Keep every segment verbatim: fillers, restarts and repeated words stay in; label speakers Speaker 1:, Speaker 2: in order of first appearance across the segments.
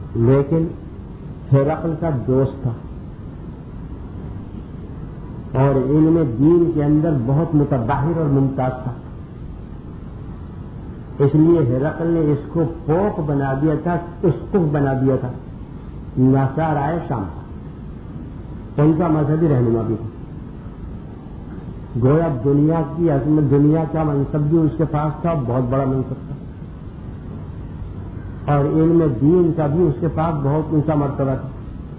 Speaker 1: لیکن ہرقل کا دوست تھا اور علم دین کے اندر بہت متباہر اور ممتاز تھا، اس لیے ہرقل نے اس کو پوپ بنا دیا تھا، اسقف بنا دیا تھا نصارائے شام کا، ان کا مذہبی رہنما بھی تھا۔ گویا دنیا کی عظمت، دنیا کا منصب بھی اس کے پاس تھا، بہت بڑا منصب تھا، اور علم دین کا بھی اس کے پاس بہت اونچا مرتبہ تھا۔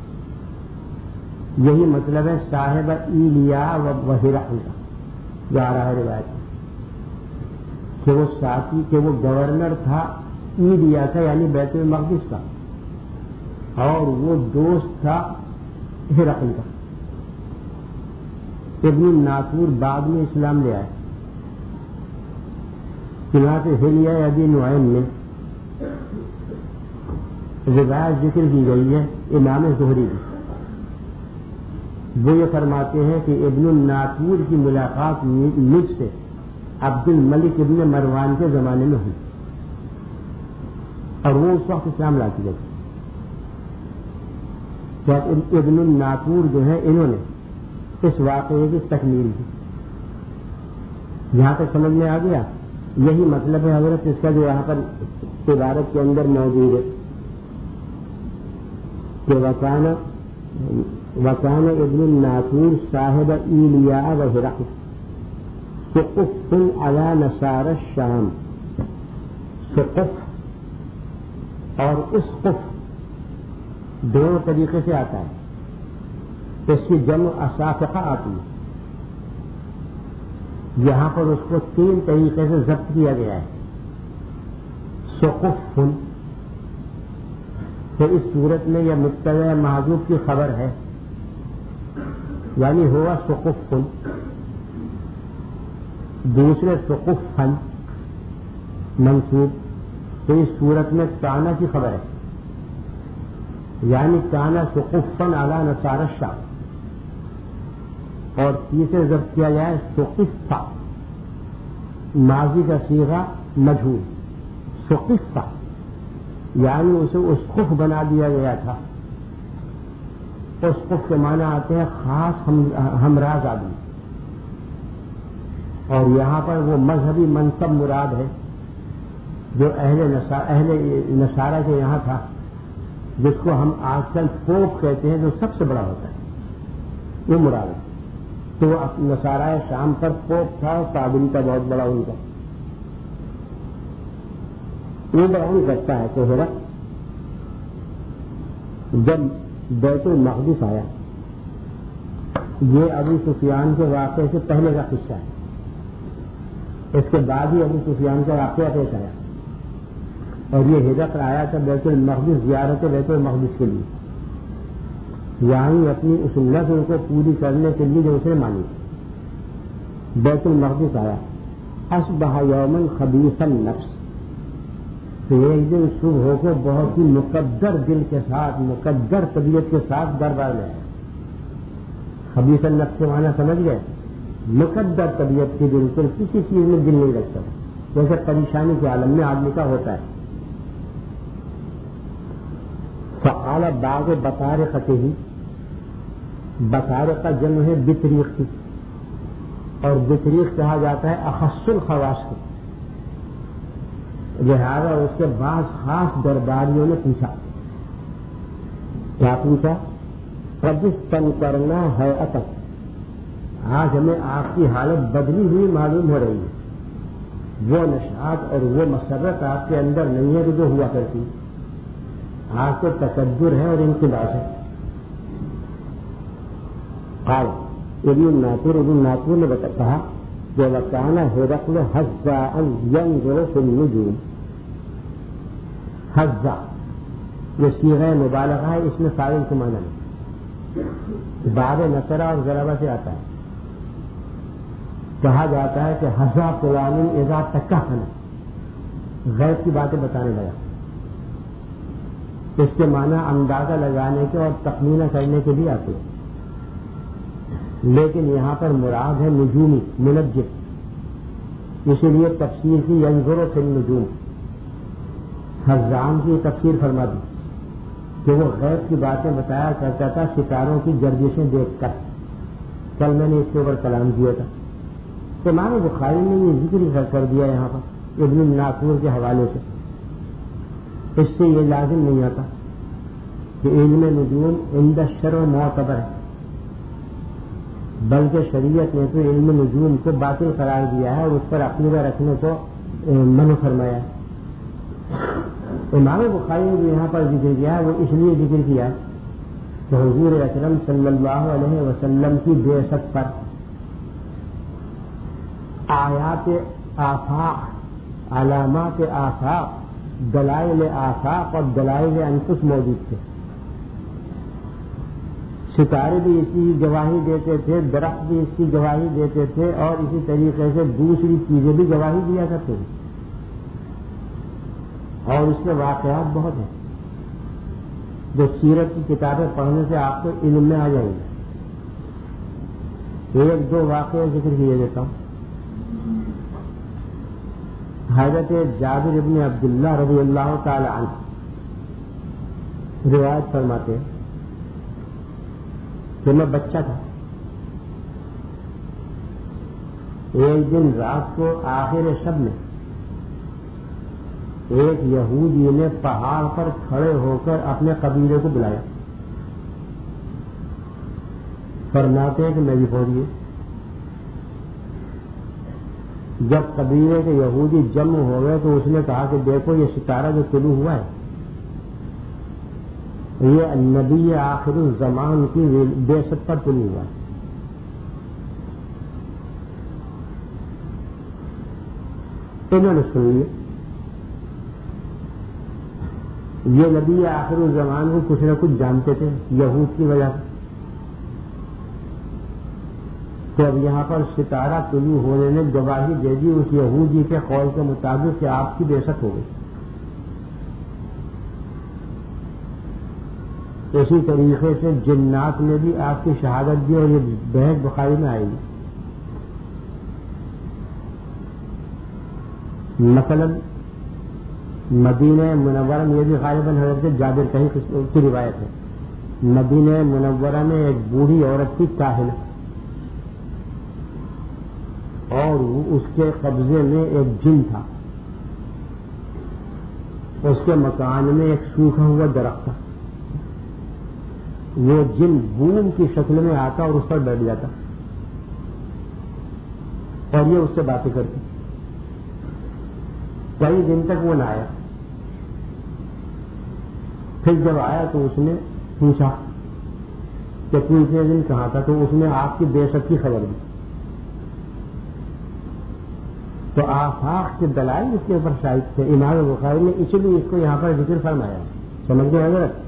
Speaker 1: یہی مطلب ہے صاحب ایلیا و ہرقل کا، جو آ رہا ہے روایت کہ وہ ساتھی کہ وہ گورنر تھا ایلیا کا یعنی بیت المقدس کا، اور وہ دوست تھا ہرقل کا۔ ابن الناصور بعد میں اسلام لے آئے، چنانچہ حلیہ ابی نعیم میں روایت ذکر کی گئی ہے امام زہری کی، وہ یہ فرماتے ہیں کہ ابن الناصور کی ملاقات مجھ سے عبد الملک ابن مروان کے زمانے میں ہوئی، اور وہ اس وقت اسلام لا چکے تھے۔ ابن الناصور جو ہے انہوں نے اس واقعے کی تکمیل کی۔ یہاں تک سمجھ میں آ گیا، یہی مطلب ہے حضرت اس کا جو یہاں پر عبارت کے اندر موجود ہے کہ وکانا وکانا ابن الناصور صاحب ایلیا و ہرقل سقف علی نصار الشام۔ سقف اور اسقف دونوں طریقے سے آتا ہے، اس کی جمع اسافقہ آتی ہے، یہاں پر اس کو تین طریقے سے ضبط کیا گیا ہے۔ سقف، تو اس صورت میں یہ مبتدا محذوف کی خبر ہے، یعنی ہوا سقف۔ دوسرے سقف منصوب، تو اس صورت میں کانا کی خبر ہے، یعنی کانا سقفن علی نصار الشام۔ اور تیسرے ضبط کیا جائے سقفہ، ماضی کا صیغہ مجہول، سقفہ یعنی اسے اسقف بنا دیا گیا تھا۔ اسقف کے معنی آتے ہیں خاص ہمراز آدمی، اور یہاں پر وہ مذہبی منصب مراد ہے جو اہل اہل نصارہ کے یہاں تھا، جس کو ہم آج کل پوپ کہتے ہیں، جو سب سے بڑا ہوتا ہے، وہ مراد ہے۔ تو نصارہ شام پر پوپ تھا، پادری کا بہت بڑا ان کا۔ یہ بیان کرتا ہے کہ ہرقل جب بیت المقدس آیا، یہ ابو سفیان کے واقعے سے پہلے کا قصہ ہے، اس کے بعد ہی ابو سفیان کا واقعہ پیش آیا، اور یہ ہرقل آیا تھا بیت المقدس، زیارت بیت المقدس کے لیے، یعنی اپنی اس نظر کو پوری کرنے کے لیے جو اسے مانی۔ بیت المقدس آیا، اصبح یوما خبیث النفس، تو ایک دن صبح ہو کے بہت ہی مقدر دل کے ساتھ، مقدر طبیعت کے ساتھ دربار میں آیا۔ خبیث النفس کے معنی سمجھ گئے؟ مقدر طبیعت کے، بالکل کسی چیز میں دل نہیں رکھتا، جیسے پریشانی کے عالم میں آدمی کا ہوتا ہے۔ فقال بعض بطارقتہ، بطارق کا جمع ہے بطریق کی، اور بطریق کہا جاتا ہے اخص الخواص کو، لہذا اس کے بعض خاص درباریوں نے پوچھا، کیا پوچھا؟ قد استنکرنا ہیئتک، آج ہمیں آپ کی حالت بدلی ہوئی معلوم ہو رہی ہے، وہ نشاط اور وہ مسرت آپ کے اندر نہیں ہے کہ جو ہوا کرتی، آج تو تکبر ہے اور انقباض ہے۔ قال ابن الناصور ابن الناصور نے بتا کہا کہ وکان ہرقل حذاء ينظر في النجوم، حذاء یہ صیغہ مبالغہ ہے، اس میں فاعل کے معنی نہیں، باب نصرہ اور ضربہ سے آتا ہے۔ کہا جاتا ہے کہ حذا فلان اذا تکہن، غیب کی باتیں بتانے لگا، اس کے معنی اندازہ لگانے کے اور تخمینہ کرنے کے بھی آتے ہیں، لیکن یہاں پر مراد ہے نجومی، منجم، اسی لیے تفسیر کی ینظر فی النجوم، حذان کی تفسیر فرما دی۔ کہ وہ غیب کی باتیں بتایا کرتا تھا ستاروں کی گردشیں دیکھ کر. کل میں نے اس کے اوپر کلام کیا تھا. تو امام بخاری نے یہ ذکر کر دیا یہاں پر ابن الناصور کے حوالے سے. اس سے یہ لازم نہیں آتا کہ علم نجوم عند الشرع معتبر ہے، بلکہ شریعت نے تو علم نجوم کو باطل قرار دیا ہے اور اس پر عقیدہ رکھنے کو منع فرمایا ہے. امام بخاری نے جو یہاں پر ذکر کیا ہے وہ اس لیے ذکر کیا ہے کہ حضور اکرم صلی اللہ علیہ وسلم کی بعثت پر آیات آفاق، علامات آفاق، دلائل آفاق اور دلائل انفس موجود تھے. ستارے بھی اس کی گواہی دیتے تھے، درخت بھی اس کی گواہی دیتے تھے، اور اسی طریقے سے دوسری چیزیں بھی گواہی دیا کرتے تھے. اور اس کے واقعات بہت ہیں جو سیرت کی کتابیں پڑھنے سے آپ کو علم میں آ جائیں گے. ایک دو واقعے ذکر کیے دیتا ہوں. حضرت جابر ابن عبداللہ رضی اللہ تعالی عنہ روایت فرماتے ہیں کہ میں بچہ تھا. ایک دن رات کو آخر شب میں ایک یہودی نے پہاڑ پر کھڑے ہو کر اپنے قبیلے کو بلایا. فرماتے ہیں کہ میں بھی پہنچی. جب قبیلے کے یہودی جمع ہو گئے تو اس نے کہا کہ دیکھو یہ ستارہ جو طلوع ہوا ہے یہ نبی آخر الزمان کی بعثت پر طلوع ہوا ہے. انہوں نے سن لیا. یہ نبی آخر الزمان کو کچھ نہ کچھ جانتے تھے یہود کی وجہ سے. تو اب یہاں پر ستارہ طلوع ہونے نے گواہی دے دی اس یہودی کے قول کے مطابق کہ آپ کی بعثت ہو گئی. اسی طریقے سے جنات نے بھی آپ کی شہادت دی اور یہ بحث بخاری میں آئے گی. مثلا مدینہ منورہ میں یہ بھی غالباً حضرت جابر کہیں کی روایت ہے. مدینہ منورہ میں ایک بوڑھی عورت کی کاہل اور اس کے قبضے میں ایک جن تھا. اس کے مکان میں ایک سوکھا ہوا درخت تھا. وہ جن بوم کی شکل میں آتا اور اس پر بیٹھ جاتا اور یہ اس سے باتیں کرتی. کئی دن تک وہ نہ آیا. پھر جب آیا تو اس نے پوچھا کہ تو اتنے دن کہاں تھا؟ تو اس نے آپ کی بعثت کی خبر دی. تو آفاق کے دلائل اس کے اوپر شاہد تھے. امام بخاری نے اسی لیے اس کو یہاں پر ذکر فرمایا. سمجھ گئے حضرت؟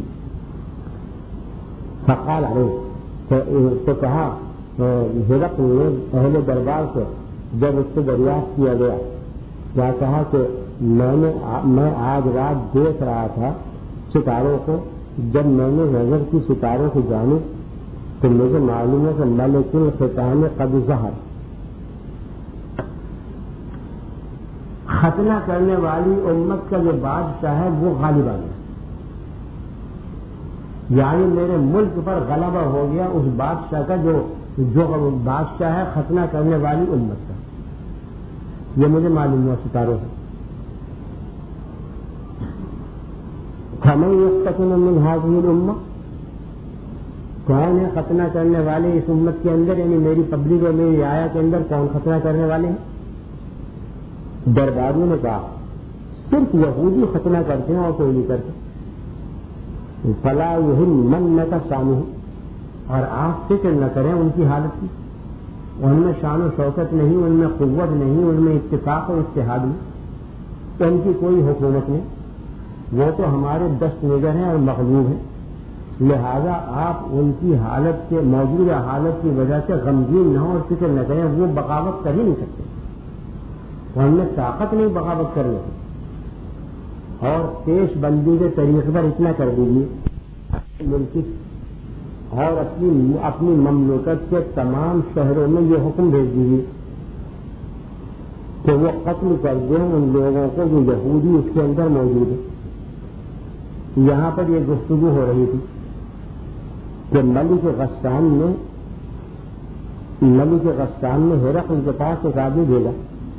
Speaker 1: فقال علیہ تو کہا ہرقل نے اہل دربار سے جب اس سے دریافت کیا گیا کیا کہا کہ میں نے میں آج رات دیکھ رہا تھا ستاروں کو. جب میں نے نظر کی ستاروں کی جانب تو مجھے معلوم ہے کہ ملک الختام قد ظہر. ختنہ کرنے والی امت کا جو بادشاہ ہے وہ غالب آ گیا. یعنی میرے ملک پر غلبہ ہو گیا اس بادشاہ کا جو جو بادشاہ ہے ختنہ کرنے والی امت کا. یہ مجھے معلوم ہوا ستاروں سے. فمن یستکن من هذه الامہ، کون ہے ختنہ کرنے والے اس امت کے اندر؟ یعنی میری پبلک اور میری آیا کے اندر کون ختنہ کرنے والے ہیں؟ درباریوں نے کہا صرف یہودی ختنہ کرتے ہیں اور کوئی نہیں کرتے. فلا یہمنک شانہ، اور آپ فکر نہ کریں ان کی حالت کی. ان میں شان و شوکت نہیں، ان میں قوت نہیں، ان میں اتفاق و اتحاد نہیں، ان کی کوئی حکومت نہیں. وہ تو ہمارے دست نگر ہیں اور مغلوب ہیں. لہذا آپ ان کی حالت کے موجودہ حالت کی وجہ سے غمگین نہ ہو اور فکر نہ کریں. وہ بغاوت کر ہی نہیں سکتے، ان میں طاقت نہیں بغاوت کرنے کی. اور پیش بندی کے طریقے پر اتنا کر دیجیے ملک اور اپنی اپنی مملکت کے تمام شہروں میں یہ حکم بھیج دیجیے کہ وہ قتل کر دیں ان لوگوں کو جو یہودی اس کے اندر موجود ہے. یہاں پر یہ گفتگو ہو رہی تھی کہ ملک غسان نے ملک غسان نے ہرقل کے پاس ایک آدمی بھیجا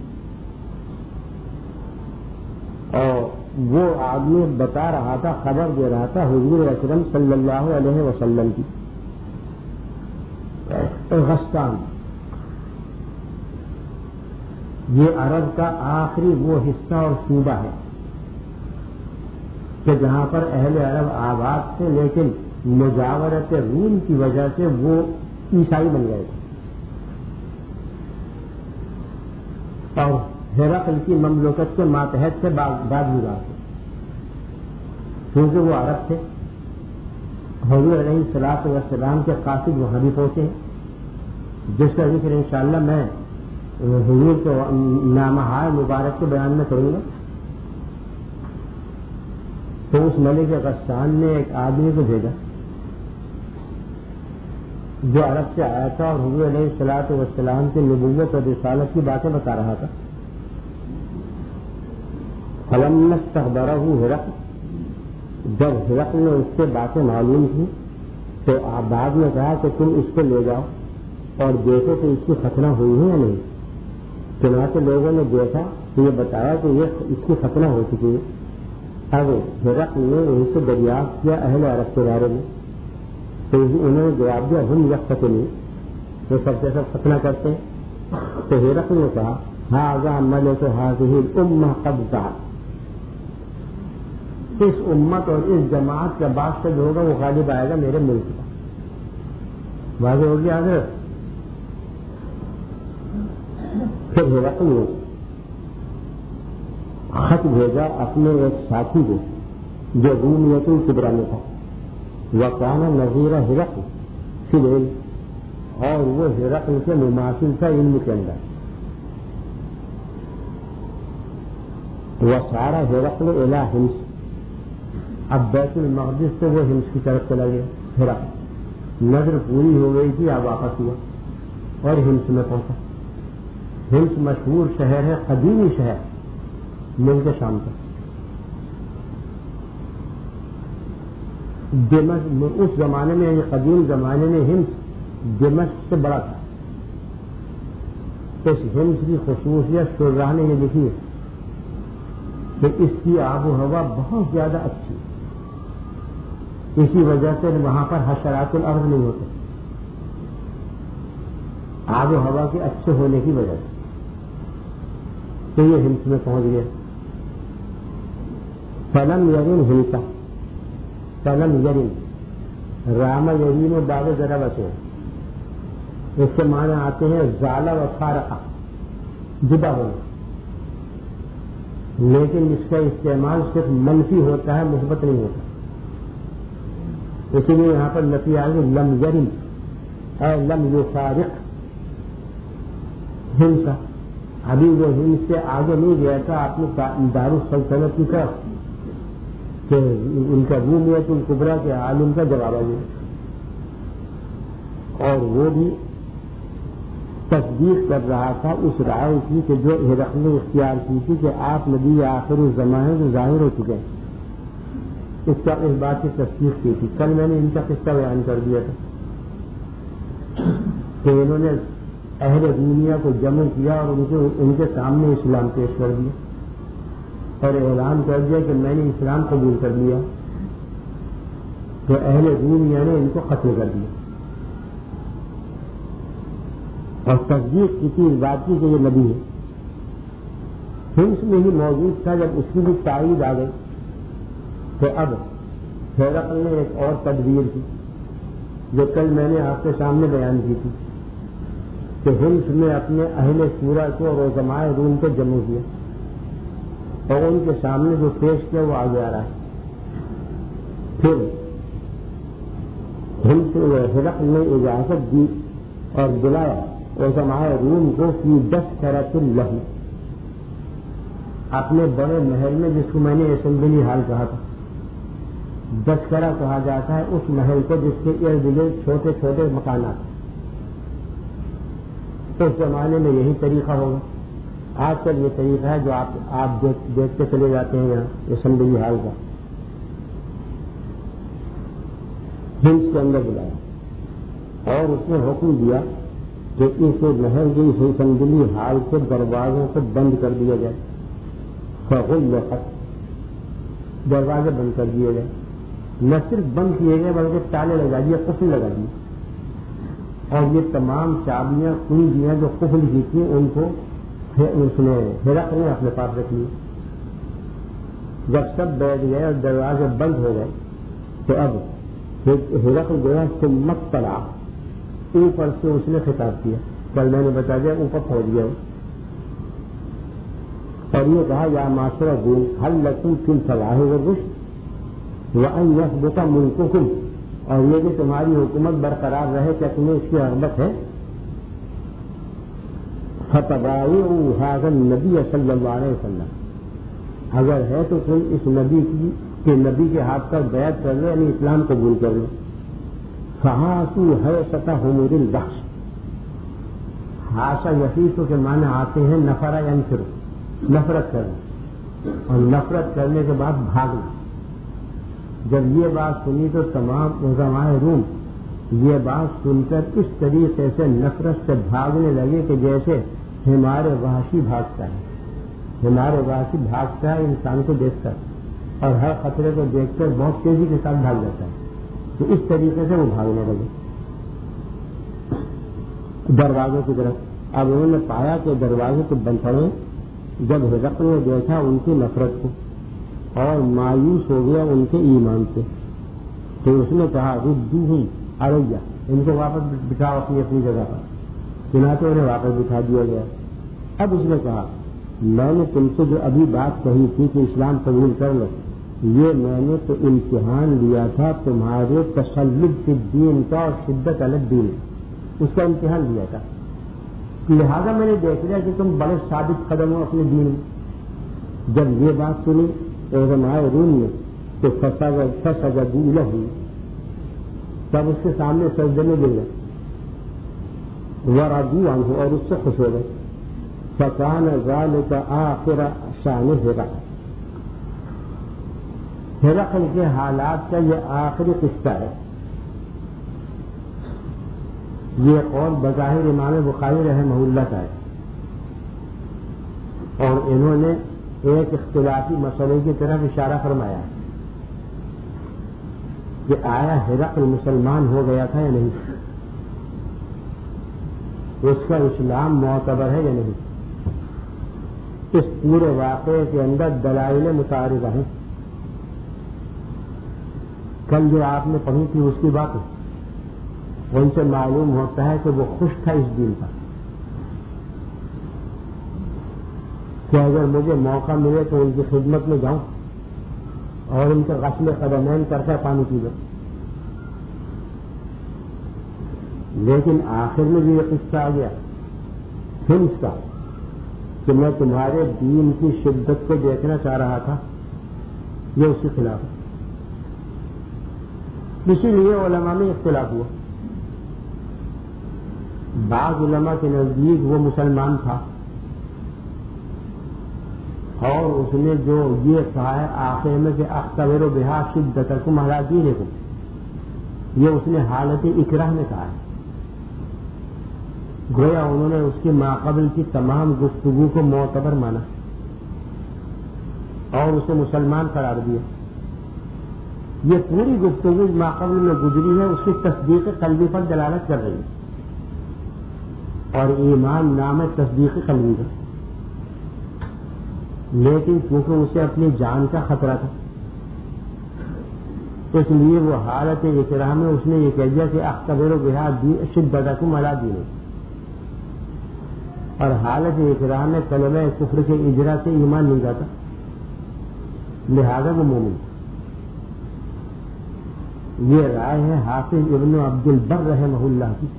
Speaker 1: اور وہ آدمی بتا رہا تھا، خبر دے رہا تھا حضور اکرم صلی اللہ علیہ وسلم کی. غسان یہ عرب کا آخری وہ حصہ اور صوبہ ہے کہ جہاں پر اہل عرب آباد تھے، لیکن مجاورت روم کی وجہ سے وہ عیسائی بن گئے تھے اور ہرقل کی مملکت کے ماتحت سے بعد گزار تھے. کیونکہ وہ عرب تھے، حضور علیہ الصلوۃ والسلام کے قاصد وہاں بھی پہنچے ہیں، جس کا ذکر انشاءاللہ میں حضور کے نامہ مبارک کے بیان میں کروں گا. تو اس ملک غسان نے ایک آدمی کو بھیجا جو عرب سے آیا تھا اور حضور علیہ الصلوۃ والسلام کی نبوت اور رسالت کی باتیں بتا رہا تھا. فلما استخبرہ ہرقل، جب ہرقل نے اس سے باتیں معلوم کی تو بعد میں کہا کہ تم اس کو لے جاؤ اور دیکھو کہ اس کی ختنہ ہوئی ہے یا نہیں. چنانچہ لوگوں نے دیکھا تو یہ بتایا کہ یہ اس کی ختنہ ہو چکی ہے. اب ہرقل نے ان سے دریافت کیا اہل عرب کے بارے میں، تو انہوں نے جواب دیا ہم یقتلون، وہ سب سے سب ختنہ کرتے ہیں. تو ہرقل نے کہا ھذا ملک ھذہ الامہ قد ظہر، اس امت اور اس جماعت کا بادشاہ جو ہوگا وہ غالب آئے گا میرے ملک کا. واضح ہو گیا حضرت. پھر ہرقل نے خط بھیجا اپنے ایک ساتھی کو جو رومیت الکبریٰ میں تھا، وکان نظیر ہرقل فی العلم، اور وہ ہرقل کے مماثل تھا علم کے اندر. وسارا ہرقل الی ہمس، اب بیت المقدس سے وہ ہمس کی طرف چلا گیا. ہرقل نظر پوری ہو گئی تھی، اب واپس ہوا اور ہمس میں پہنچا. ہمس مشہور شہر ہے، قدیمی شہر ملک شام کا. دمشق اس زمانے میں، یعنی قدیم زمانے میں ہمس دمشق سے بڑا تھا. اس ہمس کی خصوصیت شرراہ نے یہ لکھی ہے کہ اس کی آب و ہوا بہت زیادہ اچھی، اسی وجہ سے وہاں پر حشرات الارض نہیں ہوتے، آب و ہوا کے اچھے ہونے کی وجہ سے. تو یہ ہمس میں پہنچ گیا. فلم یرین ہمسا، فلم یرین رام یرین و باب ذرا بچے، اس کے معنی آتے ہیں زالہ و فارقہ، جدا ہونا، لیکن اس کا استعمال صرف منفی ہوتا ہے، مثبت نہیں ہوتا. اسی لیے یہاں پر نفی آ گئی لم یرین اے لم یفارق ہمسا. ابھی وہ ہمس سے آگے نہیں گیا تھا اپنے دارالسلطنت کی طرف کہ ان کا رومیت الکبریٰ کے عالم کا جواب آ گیا، اور وہ بھی تصدیق کر رہا تھا اس رائے کی کہ جو ہرقل نے اختیار کی تھی کہ آپ نبی آخر الزماں ہیں جو ظاہر ہو چکے ہیں. اس کا اس بات کی تصدیق کی تھی. کل میں نے ان کا قصہ بیان کر دیا تھا کہ انہوں نے اہل دنیا کو جمع کیا اور ان کے ان کے سامنے اسلام پیش کر دیا اور اعلان کر دیا کہ میں نے اسلام قبول کر لیا. تو اہل دنیا نے ان کو قتل کر دیا اور تصدیق کی تھی اس بات کی کہ یہ نبی ہے. ہمس میں ہی موجود تھا. جب اس کی بھی تائید آ گئی تو اب ہرقل نے ایک اور تدبیر کی جو کل میں نے آپ کے سامنے بیان کی تھی کہ ہمس میں اپنے اہل شورا کو اور عظماء روم کو جمع کیا اور ان کے سامنے جو پیش کیا وہ آگے آ رہا ہے. پھر ہمس ہرقل نے اجازت دی اور بلایا عظماء روم کو فی دسترۃ لہ، اپنے بڑے محل میں، جس کو میں نے اسمبلی ہال کہا تھا. دسترہ کہا جاتا ہے اس محل کو جس کے ارد گرد چھوٹے چھوٹے مکانات. اس زمانے میں یہی طریقہ ہوگا. آج کل یہ طریقہ ہے جو آپ آپ دیکھ, دیکھتے چلے جاتے ہیں یہاں اسمبلی ہال کا. ہنس کے اندر بلایا اور اس نے حکم دیا کہ اس نہر کی اس سنگلی حال سے دروازوں کو بند کر دیا جائے. فغلقت، دروازے بند کر دیے گئے. نہ صرف بند کیے گئے بلکہ تالے لگا دیے، قفل لگا دیے. اور یہ تمام چابیاں کنجیاں جو قفل کی تھیں ان کو اس نے ہرقل نے اپنے پاس رکھ لی. جب سب بیٹھ گئے اور دروازے بند ہو گئے تو اب ہرقل گیا سمت طلع، اوپر سے اس نے خطاب کیا. کل میں نے بتا دیا اوپر پہنچ گیا اور یہ کہا یا معاشر الروم هل لکم فی الفلاح والرشد وان یثبت ملککم، اور یہ کہ تمہاری حکومت برقرار رہے، کیا تمہیں اس کی رغبت ہے؟ فتبایعوا ھذا النبی صلی اللہ علیہ وسلم، اگر ہے تو تم اس نبی کی کہ نبی کے ہاتھ پر بیعت کر لو، یعنی اسلام قبول کر لو. فحاسوا حیثۃ حمور البحث، حاشا یحیث کے معنی آتے ہیں نفر ینفر، نفرت کرنا، اور نفرت کرنے کے بعد بھاگنا. جب یہ بات سنی تو تمام علماء روم یہ بات سن کر اس طریقے سے نفرت سے بھاگنے لگے کہ جیسے ہمارے وحشی بھاگتا ہے. ہمارے وحشی بھاگتا ہے انسان کو دیکھ کر اور ہر خطرے کو دیکھ کر بہت تیزی کے ساتھ بھاگ جاتا ہے. تو اس طریقے سے وہ بھاگنے لگے دروازوں کی طرف. اب انہوں نے پایا کہ دروازے کو بند پڑے. جب ہرقل نے دیکھا ان کی نفرت کو اور مایوس ہو گیا ان کے ایمان سے، تو اس نے کہا ردوہم علیہ، ان کو واپس بٹھاؤ اپنی اپنی جگہ پر. چنانچہ انہیں واپس بٹھا دیا گیا. اب اس نے کہا میں نے تم سے جو ابھی بات کہی تھی کہ اسلام قبول کر لو، یہ میں نے تو امتحان لیا تھا تمہارے تسلط فی الدین کا اور شدت علی الدین، اس کا امتحان لیا تھا. لہذا میں نے دیکھ لیا کہ تم بڑے ثابت قدم ہو اپنے دین میں. جب یہ بات سنی علماء روم نے تو فسجدوا لہ، تب اس کے سامنے سجدے میں گر گئے. ورضوا عنہ، اور اس سے خوش ہو گئے. فکان ذلک آخر شان ہرقل، ہرقل کے حالات کا یہ آخری قصہ ہے. یہ قول بظاہر امام بخاری رحمہ اللہ کا ہے، اور انہوں نے ایک اختلافی مسئلے کی طرف اشارہ فرمایا کہ آیا ہرقل مسلمان ہو گیا تھا یا نہیں، اس کا اسلام معتبر ہے یا نہیں. اس پورے واقعے کے اندر دلائل متعارضہ ہیں. کل جو آپ نے پڑھی تھی اس کی بات ہے، ان سے معلوم ہوتا ہے کہ وہ خوش تھا اس دین پر کہ اگر مجھے موقع ملے تو ان کی خدمت میں جاؤں اور ان کے غسل قدمین کر کر پانی پی لوں. لیکن آخر میں بھی یہ قصہ آ گیا ہنس کا کہ میں تمہارے دین کی شدت کو دیکھنا چاہ رہا تھا، یہ اس کے خلاف ہے. اسی لیے علماء میں اختلاف ہوا. بعض علماء کے نزدیک وہ مسلمان تھا اور اس نے جو یہ کہا ہے آخر میں کہ اختبر بہا شدتکم علی دینکم، یہ اس نے حالت اکراہ میں کہا ہے. گویا انہوں نے اس کی ماقبل کی تمام گفتگو کو معتبر مانا اور اسے مسلمان قرار دیا. یہ پوری گفتگو ماقبل میں گزری ہے، اس کی تصدیق قلبی پر دلالت کر رہی ہے، اور ایمان نام ہے تصدیق قلبی کا. لیکن کیونکہ اسے اپنی جان کا خطرہ تھا اس لیے وہ حالت اکراہ میں اس نے یہ کہہ دیا کہ اختبر بہا شدتکم علی دینکم، اور حالت اکراہ میں کلمہ کفر کے اجرا سے ایمان نہیں جاتا، لہذا وہ مومن. یہ رائے ہے حافظ ابن عبد البر رحمہ اللہ کی،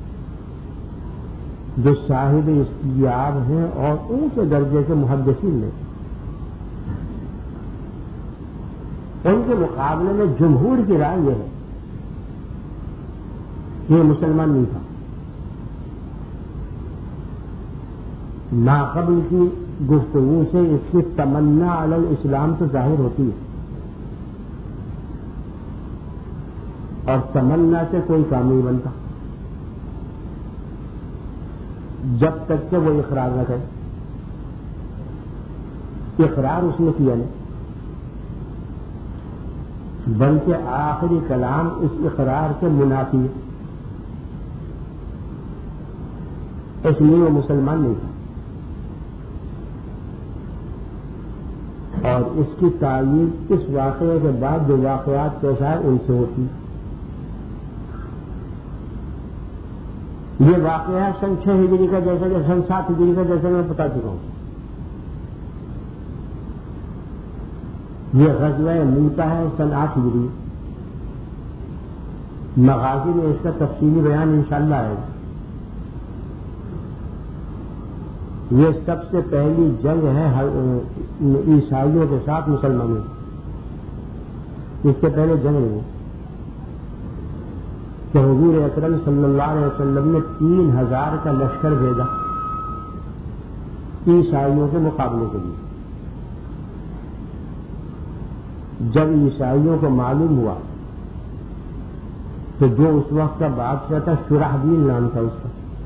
Speaker 1: جو صاحب استیاب ہیں اور اونچے درجے کے محدثین میں. ان کے مقابلے میں جمہور کی رائے یہ ہے کہ یہ مسلمان نہیں تھا. ماقبل کی گفتگو سے اس کی تمنا علی الاسلام تو ظاہر ہوتی ہے. اور تمنا سے کوئی کام نہیں بنتا جب تک کہ وہ اقرار نہ کرے. اقرار اس نے کیا نہیں، بلکہ آخری کلام اس اقرار کے منافی ہے، اس لیے وہ مسلمان نہیں تھا. اور اس کی تعیین اس واقعے کے بعد جو واقعات پیش آئے ان سے ہوتی. یہ واقعہ سن چھ ہجری کا جیسا کہ سن سات ہجری کا جیسا میں بتا چکا ہوں. یہ غزوہ موتا ہے سن آٹھ ہجری. مغازی میں اس کا تفصیلی بیان انشاءاللہ آئے گا. یہ سب سے پہلی جنگ ہے عیسائیوں کے ساتھ مسلمانوں. اس سے پہلے جنگ نہیں کہ حضور اکرم صلی اللہ علیہ وسلم نے تین ہزار کا لشکر بھیجا عیسائیوں کے مقابلے کے لیے. جب عیسائیوں کو معلوم ہوا تو جو اس وقت کا بادشاہ تھا شرحبیل نام تھا اس کا،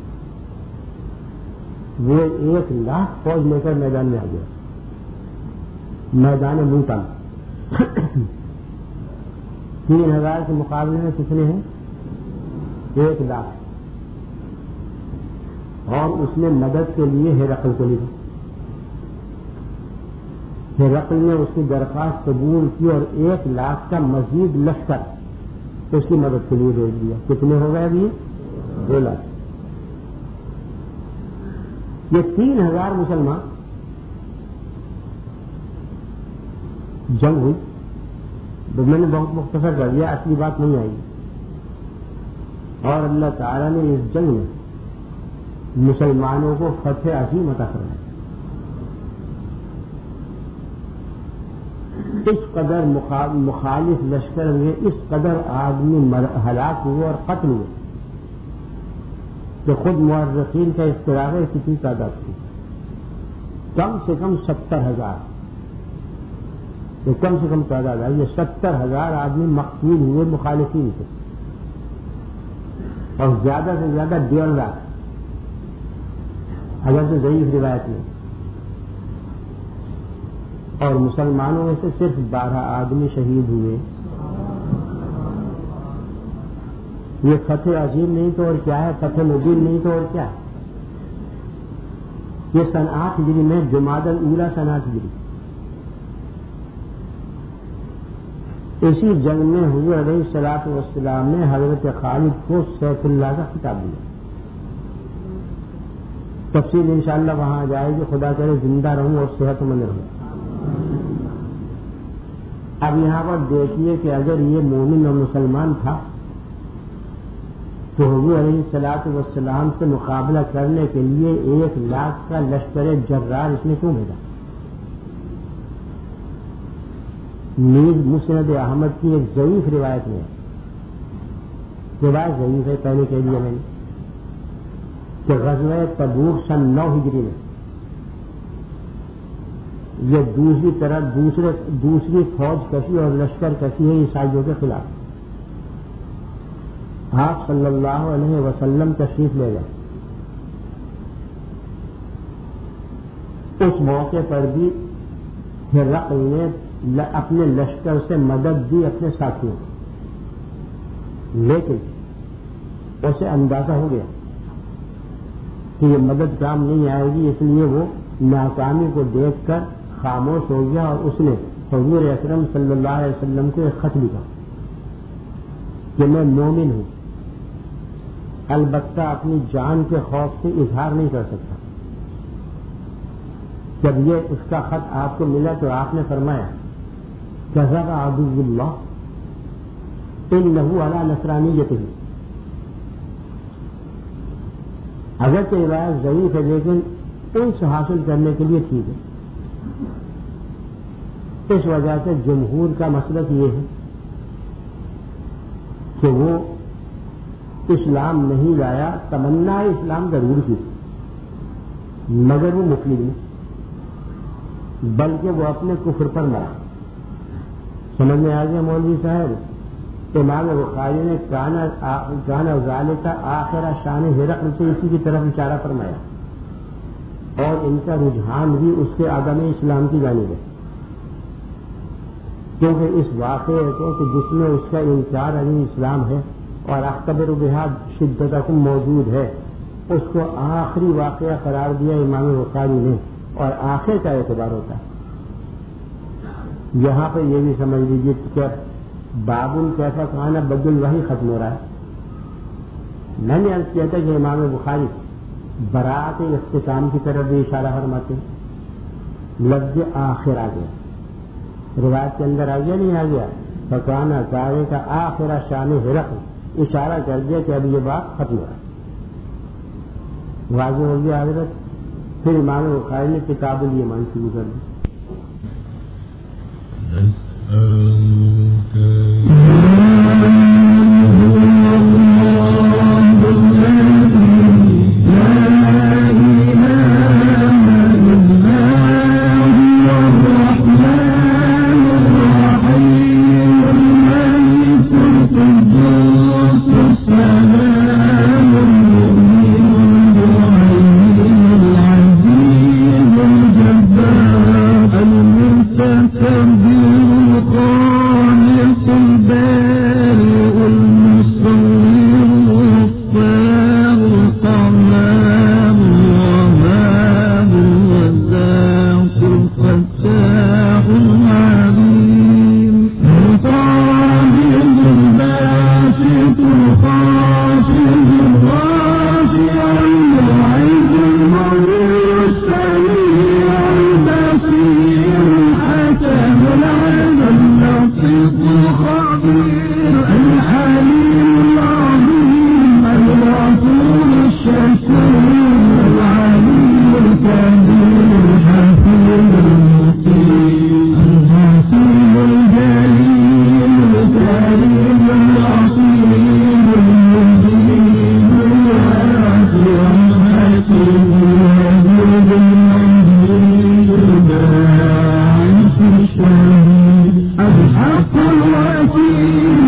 Speaker 1: وہ ایک لاکھ فوج لے کر میدان میں آ گیا، میدان موتا میں. تین ہزار کے مقابلے میں کتنے ہیں؟ ایک لاکھ. اور اس نے مدد کے لیے ہرقل کو لکھا. ہرقل نے اس کی درخواست قبول کی اور ایک لاکھ کا مزید لشکر اس کی مدد کے لیے بھیج دیا. کتنے ہو گئے ابھی؟ دو لاکھ. یہ تین ہزار مسلمان جنگ ہوئی. تو میں نے بہت مختصر کر دیا، اصلی بات نہیں آئی. اور اللہ تعالیٰ نے اس جنگ میں مسلمانوں کو فتح عظیم عطا فرمایا. اس قدر مخالف لشکر میں اس قدر آدمی ہلاک ہوئے اور قتل ہوئے کہ خود مورخین کا اختلاف ہے کتنی تعداد تھی. کم سے کم ستر ہزار تو کم سے کم تعداد ہے. یہ ستر ہزار آدمی مقتول ہوئے مخالفین سے، اور زیادہ سے زیادہ ڈیڑھ لاکھ اگر سے ضعیف روایت میں، اور مسلمانوں میں سے صرف بارہ آدمی شہید ہوئے. یہ فتح عظیم نہیں تو اور کیا ہے، فتح مبین نہیں تو اور کیا ہے. یہ سن آٹھ ہجری میں جمادی الاولیٰ سن آٹھ ہجری. اسی جنگ میں حضور علیہ الصلوۃ والسلام نے حضرت خالد کو سیف اللہ کا خطاب دیا. تفصیل انشاءاللہ وہاں آ جائے گی. خدا کرے زندہ رہوں اور صحت مند رہوں. اب یہاں پر دیکھیے کہ اگر یہ مومن اور مسلمان تھا تو حضور علیہ الصلوۃ والسلام سے مقابلہ کرنے کے لیے ایک لاکھ کا لشکر جرار اس نے کیوں بھیجا؟ نیز مسند احمد کی ایک ضعیف روایت میں روایت ضعیف ہے، پہلے کہہ دیا میں نے کہ غزوہ تبوک سن نو ہجری میں یہ دوسری طرح دوسرے دوسری فوج کشی اور لشکر کشی ہے عیسائیوں کے خلاف. آپ صلی اللہ علیہ وسلم تشریف لے گئے. اس موقع پر بھی ہرقل نے اپنے لشکر سے مدد دی اپنے ساتھیوں کو، لیکن اسے اندازہ ہو گیا کہ یہ مدد کام نہیں آئے گی، اس لیے وہ ناکامی کو دیکھ کر خاموش ہو گیا. اور اس نے حضور اکرم صلی اللہ علیہ وسلم کو ایک خط لکھا کہ میں مومن ہوں، البتہ اپنی جان کے خوف سے اظہار نہیں کر سکتا. جب یہ اس کا خط آپ کو ملا تو آپ نے فرمایا کذب عدو اللہ انہ علی نصرانیتہ. اگرچہ روایت ضعیف ہے لیکن انس حاصل کرنے کے لیے ٹھیک ہے. اس وجہ سے جمہور کا مسلک یہ ہے کہ وہ اسلام نہیں لایا، تمنا اسلام ضرور کی مگر وہ مسلم نہیں، بلکہ وہ اپنے کفر پر مرا. سمجھ میں آ گیا مولوی صاحب؟ امام بخاری نے کانا کانا ذالک آخر شان ہرقل سے اسی کی طرف اشارہ فرمایا، اور ان کا رجحان بھی اس کے عدم اسلام کی جانب ہے، کیونکہ اس واقعے کو کہ جس میں اس کا انکار علی اسلام ہے اور اختبر بہا شدتکم موجود ہے، اس کو آخری واقعہ قرار دیا امام بخاری نے، اور آخر کا اعتبار ہوتا ہے۔ یہاں پہ یہ بھی سمجھ لیجیے کہ باب کیسا کہانا بد الوحی ختم ہو رہا ہے۔ میں نے عرض کیا تھا کہ امام بخاری برات اختتام کی طرف بھی اشارہ فرماتے ہیں، لفظ آخر آ گیا، روایت کے اندر آ گیا نہیں آ گیا، فکانا کارے کا آخر شان ہرقل، اشارہ کر دیا کہ اب یہ بات ختم ہو رہا ہے، واضح ہو گیا حضرت۔ پھر امام بخاری نے کتاب الایمان شروع کر دی۔
Speaker 2: الحق الوكيل